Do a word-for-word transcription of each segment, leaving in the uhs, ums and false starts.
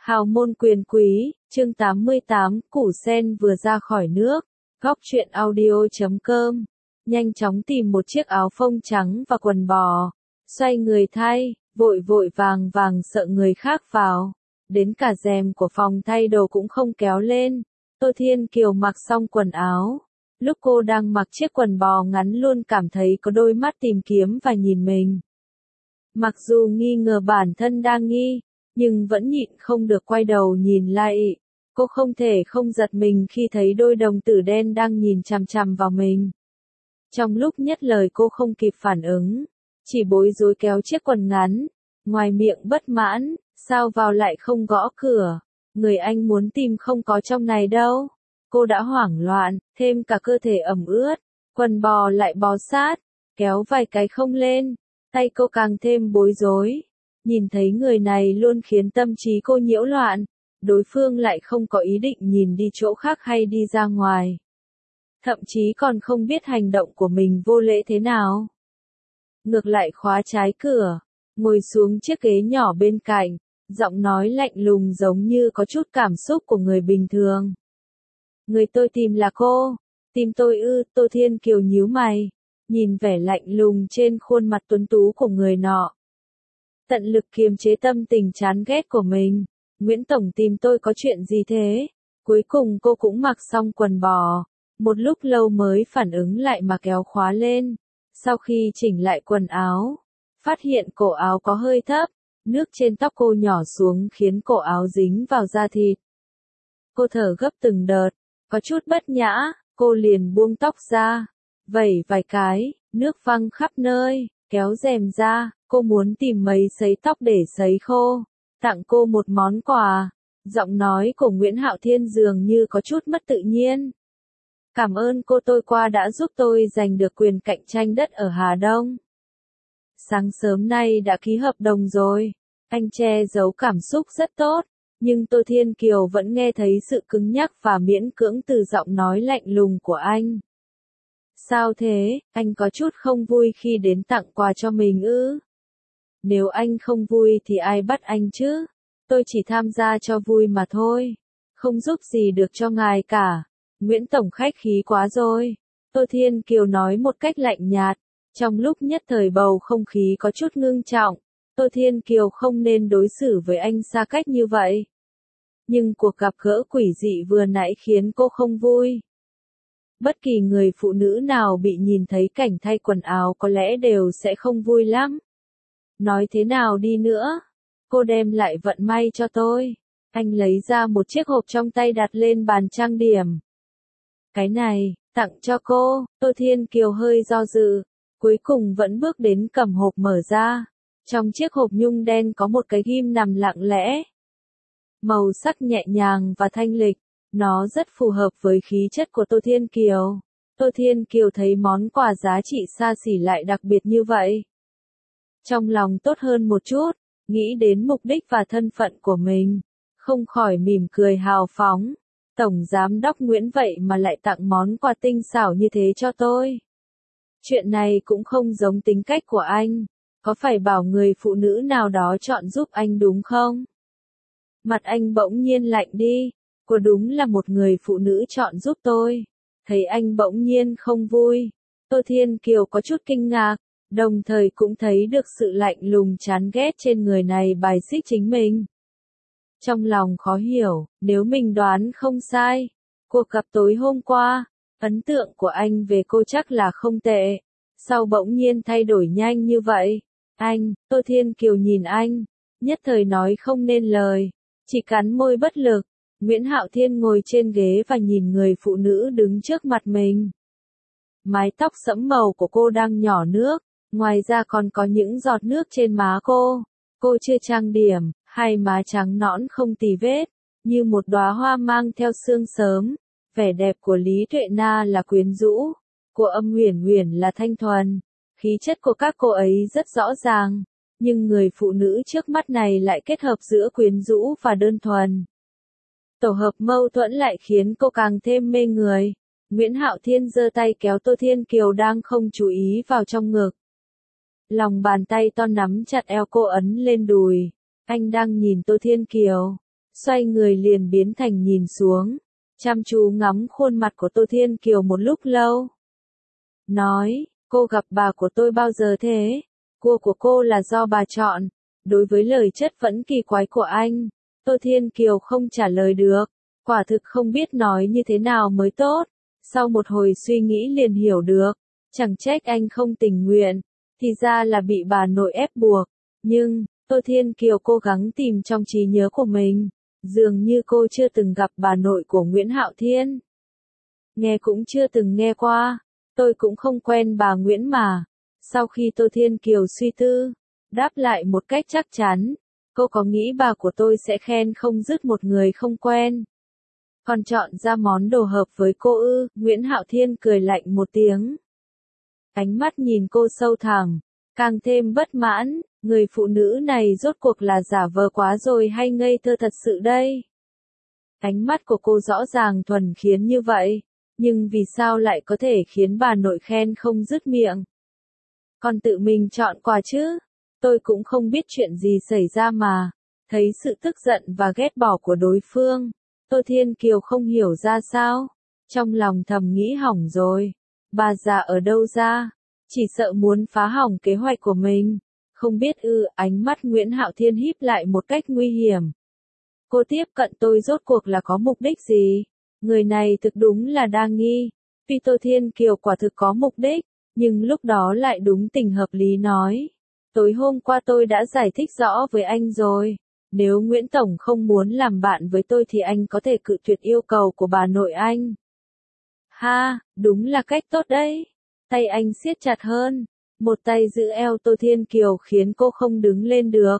Hào môn quyền quý, chương tám mươi tám, củ sen vừa ra khỏi nước. Góc truyện audio chấm com. Nhanh chóng tìm một chiếc áo phông trắng và quần bò. Xoay người thay, vội vội vàng vàng sợ người khác vào. Đến cả rèm của phòng thay đồ cũng không kéo lên. Tô Thiên Kiều mặc xong quần áo. Lúc cô đang mặc chiếc quần bò ngắn luôn cảm thấy có đôi mắt tìm kiếm và nhìn mình. Mặc dù nghi ngờ bản thân đang nghi, nhưng vẫn nhịn không được quay đầu nhìn lại. Cô không thể không giật mình khi thấy đôi đồng tử đen đang nhìn chằm chằm vào mình. Trong lúc nhất lời cô không kịp phản ứng, chỉ bối rối kéo chiếc quần ngắn, ngoài miệng bất mãn, sao vào lại không gõ cửa, người anh muốn tìm không có trong này đâu. Cô đã hoảng loạn, thêm cả cơ thể ẩm ướt, quần bò lại bó sát, kéo vài cái không lên, tay cô càng thêm bối rối. Nhìn thấy người này luôn khiến tâm trí cô nhiễu loạn, đối phương lại không có ý định nhìn đi chỗ khác hay đi ra ngoài. Thậm chí còn không biết hành động của mình vô lễ thế nào. Ngược lại khóa trái cửa, ngồi xuống chiếc ghế nhỏ bên cạnh, giọng nói lạnh lùng giống như có chút cảm xúc của người bình thường. Người tôi tìm là cô, tìm tôi ư? Tô Thiên Kiều nhíu mày, nhìn vẻ lạnh lùng trên khuôn mặt tuấn tú của người nọ. Tận lực kiềm chế tâm tình chán ghét của mình. Nguyễn Tổng tìm tôi có chuyện gì thế? Cuối cùng cô cũng mặc xong quần bò. Một lúc lâu mới phản ứng lại mà kéo khóa lên. Sau khi chỉnh lại quần áo, phát hiện cổ áo có hơi thấp. Nước trên tóc cô nhỏ xuống khiến cổ áo dính vào da thịt. Cô thở gấp từng đợt, có chút bất nhã, cô liền buông tóc ra. Vẩy vài cái, nước văng khắp nơi, kéo rèm ra. Cô muốn tìm mấy sấy tóc để sấy khô, tặng cô một món quà. Giọng nói của Nguyễn Hạo Thiên dường như có chút mất tự nhiên. Cảm ơn cô, tôi qua đã giúp tôi giành được quyền cạnh tranh đất ở Hà Đông. Sáng sớm nay đã ký hợp đồng rồi. Anh che giấu cảm xúc rất tốt, nhưng Tô Thiên Kiều vẫn nghe thấy sự cứng nhắc và miễn cưỡng từ giọng nói lạnh lùng của anh. Sao thế, anh có chút không vui khi đến tặng quà cho mình ư? Nếu anh không vui thì ai bắt anh chứ? Tôi chỉ tham gia cho vui mà thôi. Không giúp gì được cho ngài cả. Nguyễn Tổng khách khí quá rồi. Tô Thiên Kiều nói một cách lạnh nhạt. Trong lúc nhất thời bầu không khí có chút ngưng trọng. Tô Thiên Kiều không nên đối xử với anh xa cách như vậy. Nhưng cuộc gặp gỡ quỷ dị vừa nãy khiến cô không vui. Bất kỳ người phụ nữ nào bị nhìn thấy cảnh thay quần áo có lẽ đều sẽ không vui lắm. Nói thế nào đi nữa, cô đem lại vận may cho tôi. Anh lấy ra một chiếc hộp trong tay đặt lên bàn trang điểm. Cái này, tặng cho cô. Tô Thiên Kiều hơi do dự, cuối cùng vẫn bước đến cầm hộp mở ra. Trong chiếc hộp nhung đen có một cái ghim nằm lặng lẽ. Màu sắc nhẹ nhàng và thanh lịch, nó rất phù hợp với khí chất của Tô Thiên Kiều. Tô Thiên Kiều thấy món quà giá trị xa xỉ lại đặc biệt như vậy. Trong lòng tốt hơn một chút, nghĩ đến mục đích và thân phận của mình, không khỏi mỉm cười hào phóng. Tổng Giám đốc Nguyễn vậy mà lại tặng món quà tinh xảo như thế cho tôi. Chuyện này cũng không giống tính cách của anh, có phải bảo người phụ nữ nào đó chọn giúp anh đúng không? Mặt anh bỗng nhiên lạnh đi, cô đúng là một người phụ nữ chọn giúp tôi. Thấy anh bỗng nhiên không vui, Tô Thiên Kiều có chút kinh ngạc. Đồng thời cũng thấy được sự lạnh lùng chán ghét trên người này bài xích chính mình. Trong lòng khó hiểu, nếu mình đoán không sai, cuộc gặp tối hôm qua, ấn tượng của anh về cô chắc là không tệ. Sao bỗng nhiên thay đổi nhanh như vậy? Anh, Tô Thiên Kiều nhìn anh, nhất thời nói không nên lời, chỉ cắn môi bất lực. Nguyễn Hạo Thiên ngồi trên ghế và nhìn người phụ nữ đứng trước mặt mình. Mái tóc sẫm màu của cô đang nhỏ nước. Ngoài ra còn có những giọt nước trên má cô. Cô chưa trang điểm, hai má trắng nõn không tì vết, như một đóa hoa mang theo sương sớm. Vẻ đẹp của Lý Tuệ Na là quyến rũ, của Âm Uyển Uyển là thanh thuần. Khí chất của các cô ấy rất rõ ràng, nhưng người phụ nữ trước mắt này lại kết hợp giữa quyến rũ và đơn thuần. Tổ hợp mâu thuẫn lại khiến cô càng thêm mê người. Nguyễn Hạo Thiên giơ tay kéo Tô Thiên Kiều đang không chú ý vào trong ngực. Lòng bàn tay to nắm chặt eo cô ấn lên đùi. Anh đang nhìn Tô Thiên Kiều. xoay người liền biến thành nhìn xuống, chăm chú ngắm khuôn mặt của Tô Thiên Kiều một lúc lâu. Nói, cô gặp bà của tôi bao giờ thế? Cua của cô là do bà chọn. Đối với lời chất vấn kỳ quái của anh, Tô Thiên Kiều không trả lời được, quả thực không biết nói như thế nào mới tốt. Sau một hồi suy nghĩ liền hiểu được, chẳng trách anh không tình nguyện, thì ra là bị bà nội ép buộc. Nhưng, Tô Thiên Kiều cố gắng tìm trong trí nhớ của mình, dường như cô chưa từng gặp bà nội của Nguyễn Hạo Thiên. Nghe cũng chưa từng nghe qua, tôi cũng không quen bà Nguyễn mà. Sau khi Tô Thiên Kiều suy tư, đáp lại một cách chắc chắn, cô có nghĩ bà của tôi sẽ khen không dứt một người không quen, còn chọn ra món đồ hợp với cô ư? Nguyễn Hạo Thiên cười lạnh một tiếng. Ánh mắt nhìn cô sâu thẳm, càng thêm bất mãn, người phụ nữ này rốt cuộc là giả vờ quá rồi hay ngây thơ thật sự đây? Ánh mắt của cô rõ ràng thuần khiết như vậy, nhưng vì sao lại có thể khiến bà nội khen không dứt miệng? Còn tự mình chọn quà chứ? Tôi cũng không biết chuyện gì xảy ra mà. Thấy sự tức giận và ghét bỏ của đối phương, Tô Thiên Kiều không hiểu ra sao. Trong lòng thầm nghĩ hỏng rồi. Bà già ở đâu ra? Chỉ sợ muốn phá hỏng kế hoạch của mình. Không biết ư? Ánh mắt Nguyễn Hạo Thiên híp lại một cách nguy hiểm. Cô tiếp cận tôi rốt cuộc là có mục đích gì? Người này thực đúng là đa nghi. Tuy Tô Thiên Kiều quả thực có mục đích, nhưng lúc đó lại đúng tình hợp lý nói. Tối hôm qua tôi đã giải thích rõ với anh rồi. Nếu Nguyễn Tổng không muốn làm bạn với tôi thì anh có thể cự tuyệt yêu cầu của bà nội anh. Ha, đúng là cách tốt đấy. Tay anh siết chặt hơn. Một tay giữ eo Tô Thiên Kiều khiến cô không đứng lên được.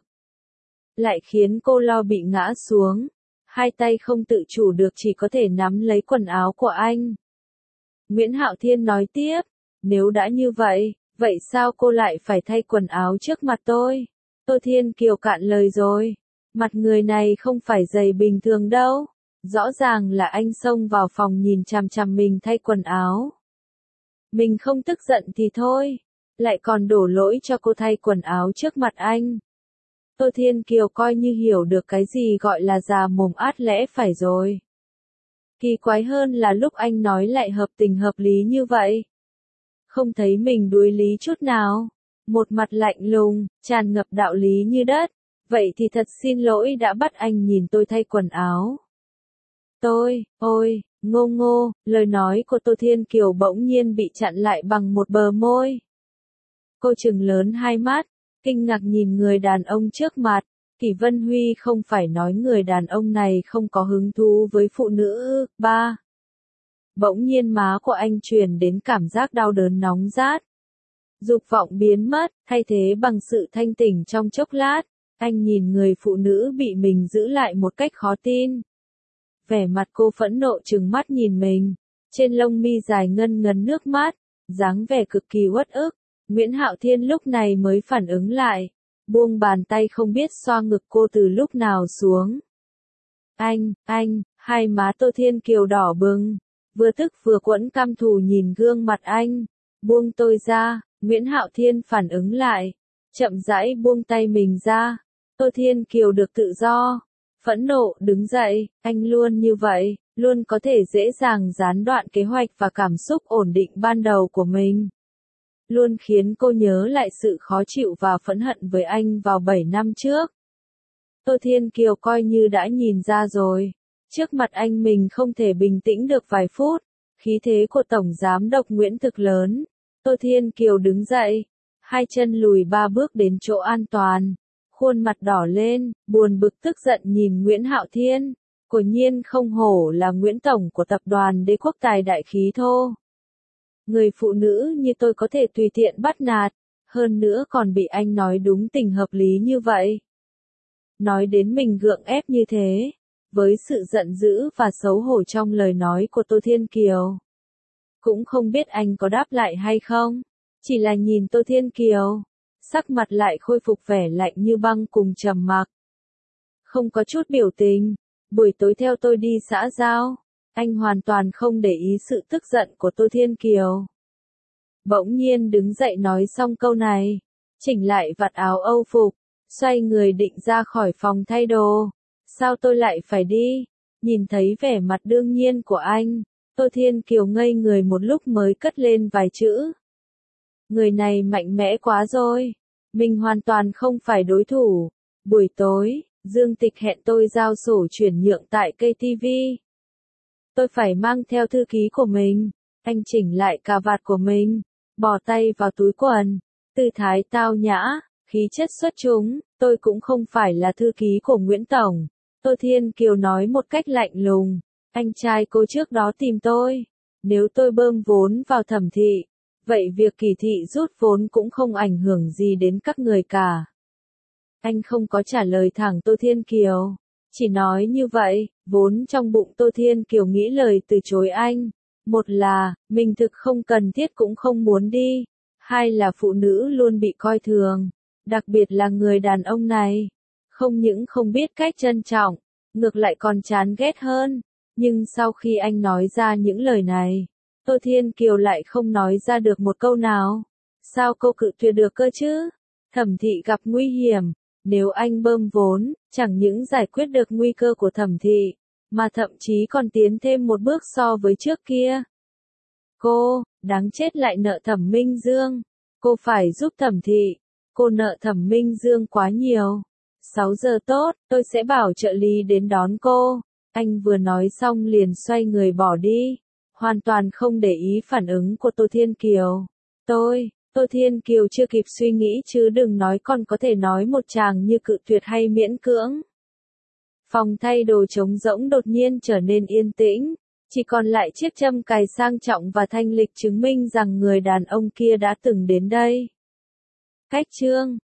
Lại khiến cô lo bị ngã xuống. Hai tay không tự chủ được chỉ có thể nắm lấy quần áo của anh. Nguyễn Hạo Thiên nói tiếp. Nếu đã như vậy, vậy sao cô lại phải thay quần áo trước mặt tôi? Tô Thiên Kiều cạn lời rồi. Mặt người này không phải dày bình thường đâu. Rõ ràng là anh xông vào phòng nhìn chằm chằm mình thay quần áo. Mình không tức giận thì thôi, lại còn đổ lỗi cho cô thay quần áo trước mặt anh. Tô Thiên Kiều coi như hiểu được cái gì gọi là già mồm át lẽ phải rồi. Kỳ quái hơn là lúc anh nói lại hợp tình hợp lý như vậy. Không thấy mình đuối lý chút nào. Một mặt lạnh lùng, tràn ngập đạo lý như đất. Vậy thì thật xin lỗi đã bắt anh nhìn tôi thay quần áo. Tôi, ôi, ngô ngô, lời nói của Tô Thiên Kiều bỗng nhiên bị chặn lại bằng một bờ môi. Cô trừng lớn hai mắt, kinh ngạc nhìn người đàn ông trước mặt. Kỷ Vân Huy không phải nói người đàn ông này không có hứng thú với phụ nữ. Ba. Bỗng nhiên má của anh truyền đến cảm giác đau đớn nóng rát. Dục vọng biến mất, thay thế bằng sự thanh tỉnh trong chốc lát. Anh nhìn người phụ nữ bị mình giữ lại một cách khó tin. Vẻ mặt cô phẫn nộ trừng mắt nhìn mình. Trên lông mi dài ngân ngấn nước mắt, dáng vẻ cực kỳ uất ức. Nguyễn Hạo Thiên lúc này mới phản ứng lại. Buông bàn tay không biết xoa ngực cô từ lúc nào xuống. Anh, anh, hai má Tô Thiên Kiều đỏ bừng. Vừa tức vừa quẫn căm thù nhìn gương mặt anh. Buông tôi ra, Nguyễn Hạo Thiên phản ứng lại. Chậm rãi buông tay mình ra. Tô Thiên Kiều được tự do. Phẫn nộ đứng dậy, anh luôn như vậy, luôn có thể dễ dàng gián đoạn kế hoạch và cảm xúc ổn định ban đầu của mình. Luôn khiến cô nhớ lại sự khó chịu và phẫn hận với anh vào bảy năm trước. Tô Thiên Kiều coi như đã nhìn ra rồi. Trước mặt anh mình không thể bình tĩnh được vài phút. Khí thế của Tổng Giám đốc Nguyễn thực lớn. Tô Thiên Kiều đứng dậy. Hai chân lùi ba bước đến chỗ an toàn. Khuôn mặt đỏ lên, buồn bực tức giận nhìn Nguyễn Hạo Thiên. Quả nhiên không hổ là Nguyễn Tổng của tập đoàn Đế Quốc Tài Đại Khí Thô. Người phụ nữ như tôi có thể tùy tiện bắt nạt. Hơn nữa còn bị anh nói đúng tình hợp lý như vậy. Nói đến mình gượng ép như thế. Với sự giận dữ và xấu hổ trong lời nói của Tô Thiên Kiều. Cũng không biết anh có đáp lại hay không. Chỉ là nhìn Tô Thiên Kiều. Sắc mặt lại khôi phục vẻ lạnh như băng cùng trầm mặc. Không có chút biểu tình. Buổi tối theo tôi đi xã giao. Anh hoàn toàn không để ý sự tức giận của Tô Thiên Kiều. Bỗng nhiên đứng dậy nói xong câu này. Chỉnh lại vạt áo âu phục. Xoay người định ra khỏi phòng thay đồ. Sao tôi lại phải đi? Nhìn thấy vẻ mặt đương nhiên của anh, Tô Thiên Kiều ngây người một lúc mới cất lên vài chữ. Người này mạnh mẽ quá rồi. Mình hoàn toàn không phải đối thủ. Buổi tối, Dương Tịch hẹn tôi giao sổ chuyển nhượng tại ca tê vê. Tôi phải mang theo thư ký của mình. Anh chỉnh lại cà vạt của mình, bỏ tay vào túi quần. Tư thái tao nhã, khí chất xuất chúng. Tôi cũng không phải là thư ký của Nguyễn Tổng. Tô Thiên Kiều nói một cách lạnh lùng. Anh trai cô trước đó tìm tôi. Nếu tôi bơm vốn vào Thẩm Thị, vậy việc Kỳ Thị rút vốn cũng không ảnh hưởng gì đến các người cả. Anh không có trả lời thẳng Tô Thiên Kiều. Chỉ nói như vậy, vốn trong bụng Tô Thiên Kiều nghĩ lời từ chối anh. Một là, mình thực không cần thiết cũng không muốn đi. Hai là phụ nữ luôn bị coi thường. Đặc biệt là người đàn ông này. Không những không biết cách trân trọng, ngược lại còn chán ghét hơn. Nhưng sau khi anh nói ra những lời này, Tô Thiên Kiều lại không nói ra được một câu nào. Sao cô cự tuyệt được cơ chứ? Thẩm Thị gặp nguy hiểm. Nếu anh bơm vốn, chẳng những giải quyết được nguy cơ của Thẩm Thị, mà thậm chí còn tiến thêm một bước so với trước kia. Cô, đáng chết lại nợ Thẩm Minh Dương. Cô phải giúp Thẩm Thị. Cô nợ Thẩm Minh Dương quá nhiều. sáu giờ tốt, tôi sẽ bảo trợ lý đến đón cô. Anh vừa nói xong liền xoay người bỏ đi. Hoàn toàn không để ý phản ứng của Tô Thiên Kiều. Tôi, Tô Thiên Kiều chưa kịp suy nghĩ chứ đừng nói còn có thể nói một chàng như cự tuyệt hay miễn cưỡng. Phòng thay đồ trống rỗng đột nhiên trở nên yên tĩnh. Chỉ còn lại chiếc châm cài sang trọng và thanh lịch chứng minh rằng người đàn ông kia đã từng đến đây. Cách chương